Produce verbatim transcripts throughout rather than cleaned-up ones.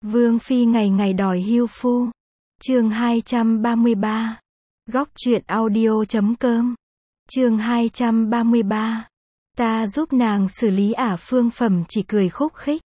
Vương phi ngày ngày đòi hưu phu. Chương hai trăm ba mươi ba. Góc truyện audio chấm com. Chương hai trăm ba mươi ba. Ta giúp nàng xử lý ả. Phương Phẩm chỉ cười khúc khích,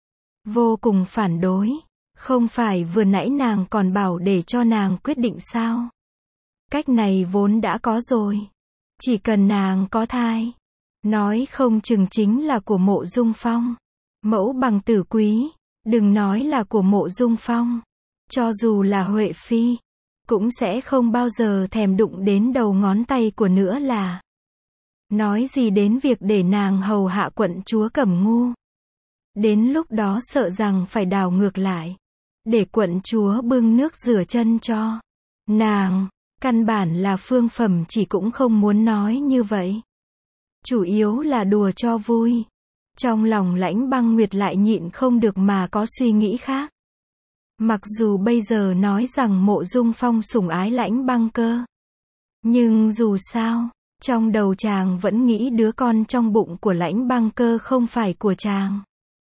vô cùng phản đối. Không phải vừa nãy nàng còn bảo để cho nàng quyết định sao? Cách này vốn đã có rồi. Chỉ cần nàng có thai, nói không chừng chính là của Mộ Dung Phong. Mẫu bằng tử quý, đừng nói là của Mộ Dung Phong, cho dù là Huệ Phi, cũng sẽ không bao giờ thèm đụng đến đầu ngón tay của nữa là. Nói gì đến việc để nàng hầu hạ quận chúa Cẩm Ngu. Đến lúc đó sợ rằng phải đảo ngược lại, để quận chúa bưng nước rửa chân cho nàng. Căn bản là Phương Phẩm chỉ cũng không muốn nói như vậy. Chủ yếu là đùa cho vui. Trong lòng Lãnh Băng Nguyệt lại nhịn không được mà có suy nghĩ khác. Mặc dù bây giờ nói rằng Mộ Dung Phong sủng ái Lãnh Băng Cơ, nhưng dù sao, trong đầu chàng vẫn nghĩ đứa con trong bụng của Lãnh Băng Cơ không phải của chàng.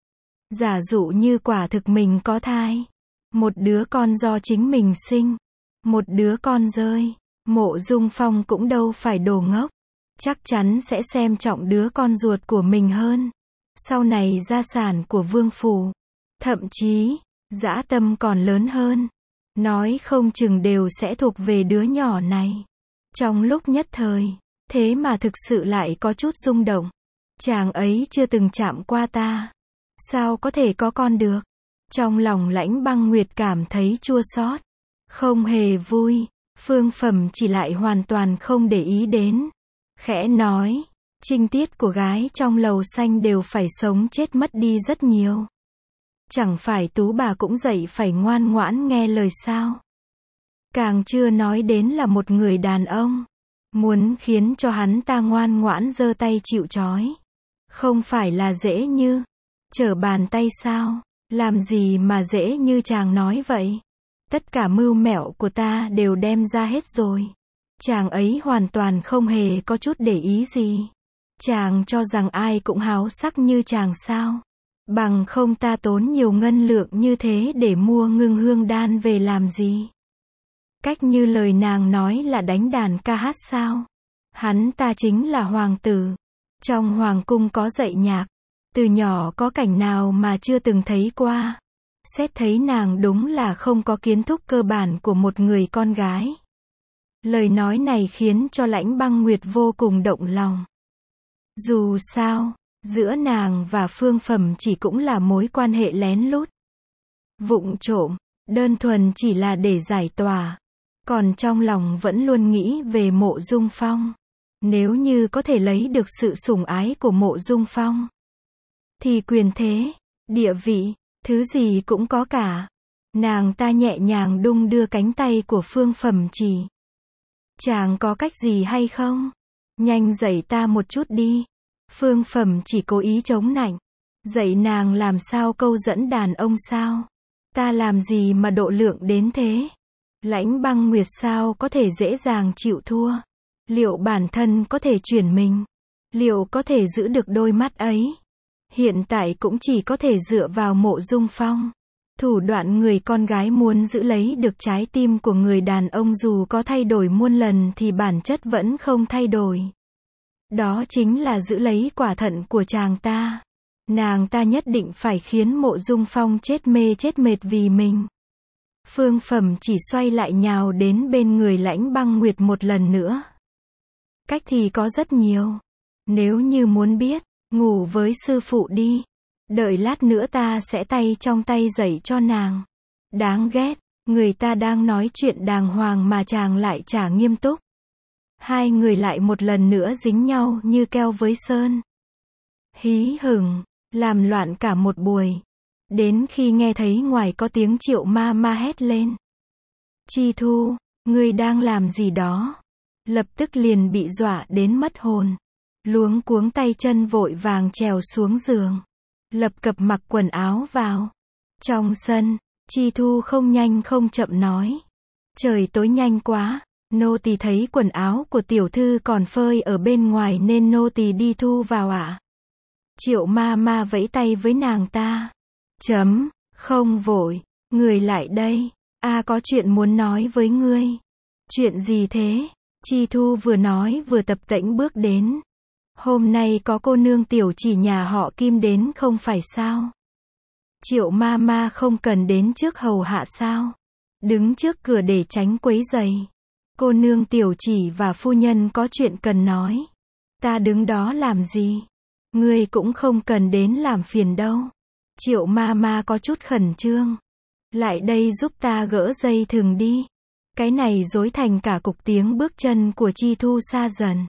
Giả dụ như quả thực mình có thai, một đứa con do chính mình sinh, một đứa con rơi, Mộ Dung Phong cũng đâu phải đồ ngốc, chắc chắn sẽ xem trọng đứa con ruột của mình hơn. Sau này gia sản của vương phủ, thậm chí, dã tâm còn lớn hơn, nói không chừng đều sẽ thuộc về đứa nhỏ này. Trong lúc nhất thời, thế mà thực sự lại có chút rung động. Chàng ấy chưa từng chạm qua ta, sao có thể có con được? Trong lòng Lãnh Băng Nguyệt cảm thấy chua xót, không hề vui. Phương Phẩm chỉ lại hoàn toàn không để ý đến, khẽ nói, trinh tiết của gái trong lầu xanh đều phải sống chết mất đi rất nhiều. Chẳng phải tú bà cũng dậy phải ngoan ngoãn nghe lời sao? Càng chưa nói đến là một người đàn ông, muốn khiến cho hắn ta ngoan ngoãn giơ tay chịu trói, không phải là dễ như trở bàn tay sao? Làm gì mà dễ như chàng nói vậy? Tất cả mưu mẹo của ta đều đem ra hết rồi. Chàng ấy hoàn toàn không hề có chút để ý gì. Chàng cho rằng ai cũng háo sắc như chàng sao? Bằng không ta tốn nhiều ngân lượng như thế để mua ngưng hương đan về làm gì? Cách như lời nàng nói là đánh đàn ca hát sao? Hắn ta chính là hoàng tử. Trong hoàng cung có dạy nhạc. Từ nhỏ có cảnh nào mà chưa từng thấy qua. Xét thấy nàng đúng là không có kiến thức cơ bản của một người con gái. Lời nói này khiến cho Lãnh Băng Nguyệt vô cùng động lòng. Dù sao, giữa nàng và Phương Phẩm chỉ cũng là mối quan hệ lén lút, vụng trộm, đơn thuần chỉ là để giải tỏa. Còn trong lòng vẫn luôn nghĩ về Mộ Dung Phong. Nếu như có thể lấy được sự sủng ái của Mộ Dung Phong, thì quyền thế, địa vị, thứ gì cũng có cả. Nàng ta nhẹ nhàng đung đưa cánh tay của Phương Phẩm chỉ. Chàng có cách gì hay không? Nhanh dạy ta một chút đi. Phương Phẩm chỉ cố ý chống nạnh. Dạy nàng làm sao câu dẫn đàn ông sao? Ta làm gì mà độ lượng đến thế? Lãnh Băng Nguyệt sao có thể dễ dàng chịu thua? Liệu bản thân có thể chuyển mình? Liệu có thể giữ được đôi mắt ấy? Hiện tại cũng chỉ có thể dựa vào Mộ Dung Phong. Thủ đoạn người con gái muốn giữ lấy được trái tim của người đàn ông dù có thay đổi muôn lần thì bản chất vẫn không thay đổi. Đó chính là giữ lấy quả thận của chàng ta. Nàng ta nhất định phải khiến Mộ Dung Phong chết mê chết mệt vì mình. Phương Phẩm chỉ xoay lại nhào đến bên người Lãnh Băng Nguyệt một lần nữa. Cách thì có rất nhiều. Nếu như muốn biết, ngủ với sư phụ đi. Đợi lát nữa ta sẽ tay trong tay dạy cho nàng. Đáng ghét, người ta đang nói chuyện đàng hoàng mà chàng lại chả nghiêm túc. Hai người lại một lần nữa dính nhau như keo với sơn. Hí hửng, làm loạn cả một buổi. Đến khi nghe thấy ngoài có tiếng Triệu ma ma hét lên. Chi Thu, ngươi đang làm gì đó? Lập tức liền bị dọa đến mất hồn. Luống cuống tay chân vội vàng trèo xuống giường. Lập cập mặc quần áo vào. Trong sân, Chi Thu không nhanh không chậm nói. Trời tối nhanh quá, nô tỳ thấy quần áo của tiểu thư còn phơi ở bên ngoài nên nô tỳ đi thu vào ạ. À? Triệu ma ma vẫy tay với nàng ta. Chấm, không vội, Người lại đây. A có chuyện muốn nói với ngươi. Chuyện gì thế? Chi Thu vừa nói vừa tập tễnh bước đến. Hôm nay có cô nương tiểu chỉ nhà họ Kim đến không phải sao? Triệu ma ma không cần đến trước hầu hạ sao? Đứng trước cửa để tránh quấy rầy. Cô nương tiểu chỉ và phu nhân có chuyện cần nói. Ta đứng đó làm gì? Ngươi cũng không cần đến làm phiền đâu. Triệu ma ma có chút khẩn trương. Lại đây giúp ta gỡ dây thừng đi. Cái này rối thành cả cục, tiếng bước chân của Chi Thu xa dần.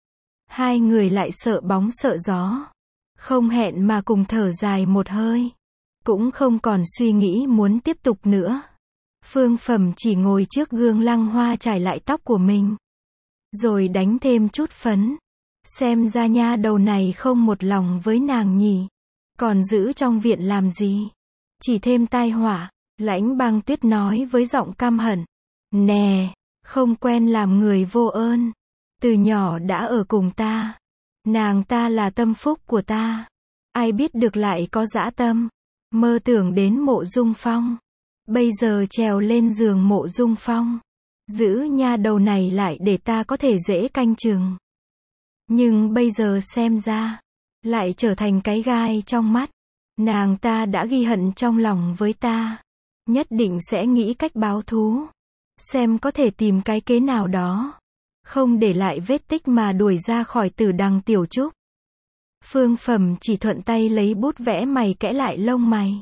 Hai người lại sợ bóng sợ gió. Không hẹn mà cùng thở dài một hơi. Cũng không còn suy nghĩ muốn tiếp tục nữa. Phương Phẩm chỉ ngồi trước gương lăng hoa trải lại tóc của mình. Rồi đánh thêm chút phấn. Xem ra nha đầu này không một lòng với nàng nhỉ. Còn giữ trong viện làm gì? Chỉ thêm tai họa. Lãnh Băng Tuyết nói với giọng căm hận. Nè, không quen làm người vô ơn. Từ nhỏ đã ở cùng ta. Nàng ta là tâm phúc của ta. Ai biết được lại có dã tâm. Mơ tưởng đến Mộ Dung Phong. Bây giờ trèo lên giường Mộ Dung Phong. Giữ nha đầu này lại để ta có thể dễ canh chừng. Nhưng bây giờ xem ra, lại trở thành cái gai trong mắt. Nàng ta đã ghi hận trong lòng với ta. Nhất định sẽ nghĩ cách báo thú. Xem có thể tìm cái kế nào đó. Không để lại vết tích mà đuổi ra khỏi Tử Đằng Tiểu Trúc. Phương Phẩm chỉ thuận tay lấy bút vẽ mày kẽ lại lông mày.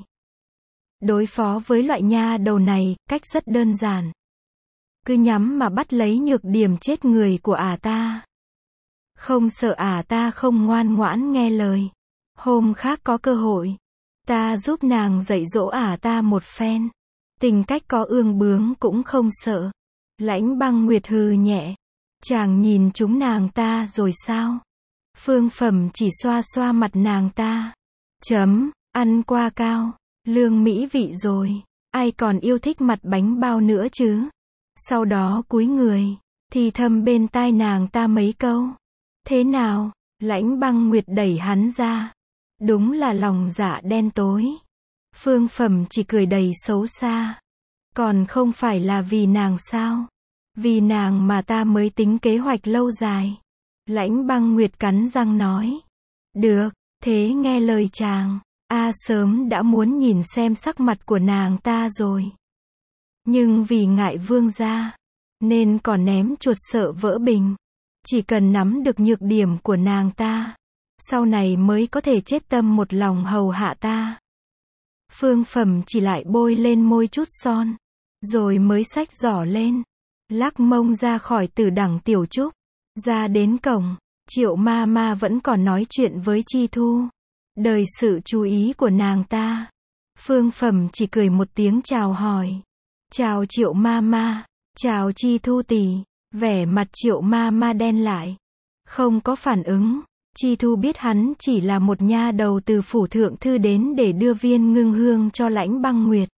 Đối phó với loại nha đầu này, cách rất đơn giản. Cứ nhắm mà bắt lấy nhược điểm chết người của ả ta. Không sợ ả ta không ngoan ngoãn nghe lời. Hôm khác có cơ hội, ta giúp nàng dạy dỗ ả ta một phen. Tình cách có ương bướng cũng không sợ. Lãnh Băng Nguyệt hừ nhẹ. Chàng nhìn chúng nàng ta rồi sao? Phương Phẩm chỉ xoa xoa mặt nàng ta. Chấm, ăn qua cao, lương mỹ vị rồi. Ai còn yêu thích mặt bánh bao nữa chứ? Sau đó cúi người, thì thầm bên tai nàng ta mấy câu. Thế nào? Lãnh Băng Nguyệt đẩy hắn ra. Đúng là lòng dạ đen tối. Phương Phẩm chỉ cười đầy xấu xa. Còn không phải là vì nàng sao? Vì nàng mà ta mới tính kế hoạch lâu dài. Lãnh Băng Nguyệt cắn răng nói. Được, thế nghe lời chàng. A sớm đã muốn nhìn xem sắc mặt của nàng ta rồi. Nhưng vì ngại vương gia, nên còn ném chuột sợ vỡ bình. Chỉ cần nắm được nhược điểm của nàng ta, sau này mới có thể chết tâm một lòng hầu hạ ta. Phương Phẩm chỉ lại bôi lên môi chút son, rồi mới xách giỏ lên, lắc mông ra khỏi Tử Đằng Tiểu Trúc. Ra đến cổng, Triệu ma ma vẫn còn nói chuyện với Chi Thu. Đời sự chú ý của nàng ta. Phương Phẩm chỉ cười một tiếng chào hỏi. Chào Triệu ma ma, chào Chi Thu tỷ. Vẻ mặt Triệu ma ma đen lại. Không có phản ứng. Chi Thu biết hắn chỉ là một nha đầu từ phủ thượng thư đến để đưa viên ngưng hương cho Lãnh Băng Nguyệt.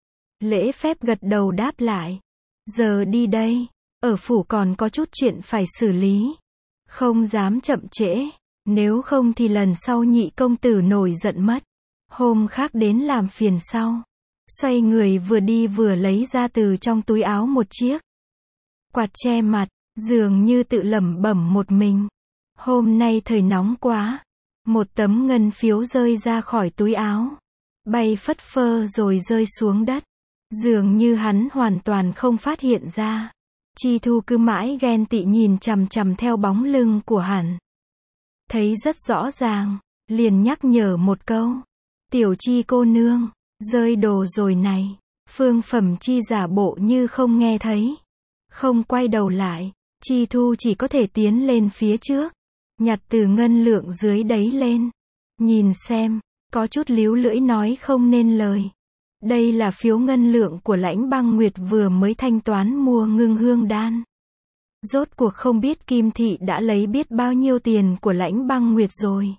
Lễ phép gật đầu đáp lại. Giờ đi đây. Ở phủ còn có chút chuyện phải xử lý. Không dám chậm trễ. Nếu không thì lần sau nhị công tử nổi giận mất. Hôm khác đến làm phiền sau. Xoay người vừa đi vừa lấy ra từ trong túi áo một chiếc quạt che mặt, dường như tự lẩm bẩm một mình. Hôm nay thời nóng quá. Một tấm ngân phiếu rơi ra khỏi túi áo. Bay phất phơ rồi rơi xuống đất. Dường như hắn hoàn toàn không phát hiện ra. Chi Thu cứ mãi ghen tị nhìn chằm chằm theo bóng lưng của hắn. Thấy rất rõ ràng, liền nhắc nhở một câu. Tiểu Chi cô nương, rơi đồ rồi này. Phương Phẩm Chi giả bộ như không nghe thấy. Không quay đầu lại, Chi Thu chỉ có thể tiến lên phía trước. Nhặt từ ngân lượng dưới đấy lên. Nhìn xem, có chút líu lưỡi nói không nên lời. Đây là phiếu ngân lượng của Lãnh Băng Nguyệt vừa mới thanh toán mua ngưng hương đan. Rốt cuộc không biết Kim Thị đã lấy biết bao nhiêu tiền của Lãnh Băng Nguyệt rồi.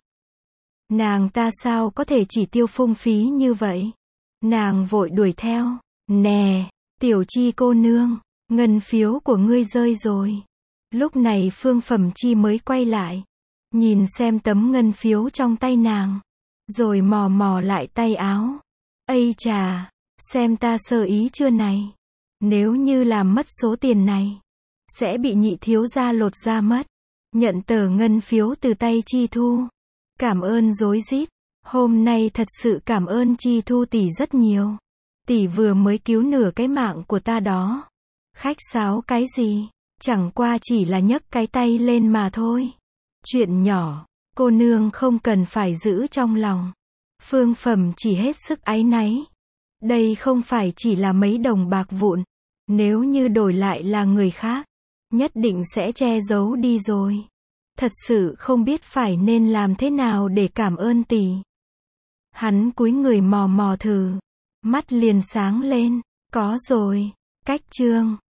Nàng ta sao có thể chỉ tiêu phung phí như vậy? Nàng vội đuổi theo. Nè, Tiểu Chi cô nương, ngân phiếu của ngươi rơi rồi. Lúc này Phương Phẩm Chi mới quay lại. Nhìn xem tấm ngân phiếu trong tay nàng. Rồi mò mò lại tay áo. Ây chà, xem ta sơ ý chưa này. Nếu như làm mất số tiền này, sẽ bị nhị thiếu gia lột da mất. Nhận tờ ngân phiếu từ tay Chi Thu. Cảm ơn rối rít. Hôm nay thật sự cảm ơn Chi Thu tỷ rất nhiều. Tỷ vừa mới cứu nửa cái mạng của ta đó. Khách sáo cái gì? Chẳng qua chỉ là nhấc cái tay lên mà thôi. Chuyện nhỏ, cô nương không cần phải giữ trong lòng. Phương Phẩm chỉ hết sức áy náy. Đây không phải chỉ là mấy đồng bạc vụn. Nếu như đổi lại là người khác, nhất định sẽ che giấu đi rồi. Thật sự không biết phải nên làm thế nào để cảm ơn tỷ. Hắn cúi người mò mò thử. Mắt liền sáng lên. Có rồi. Cách chương.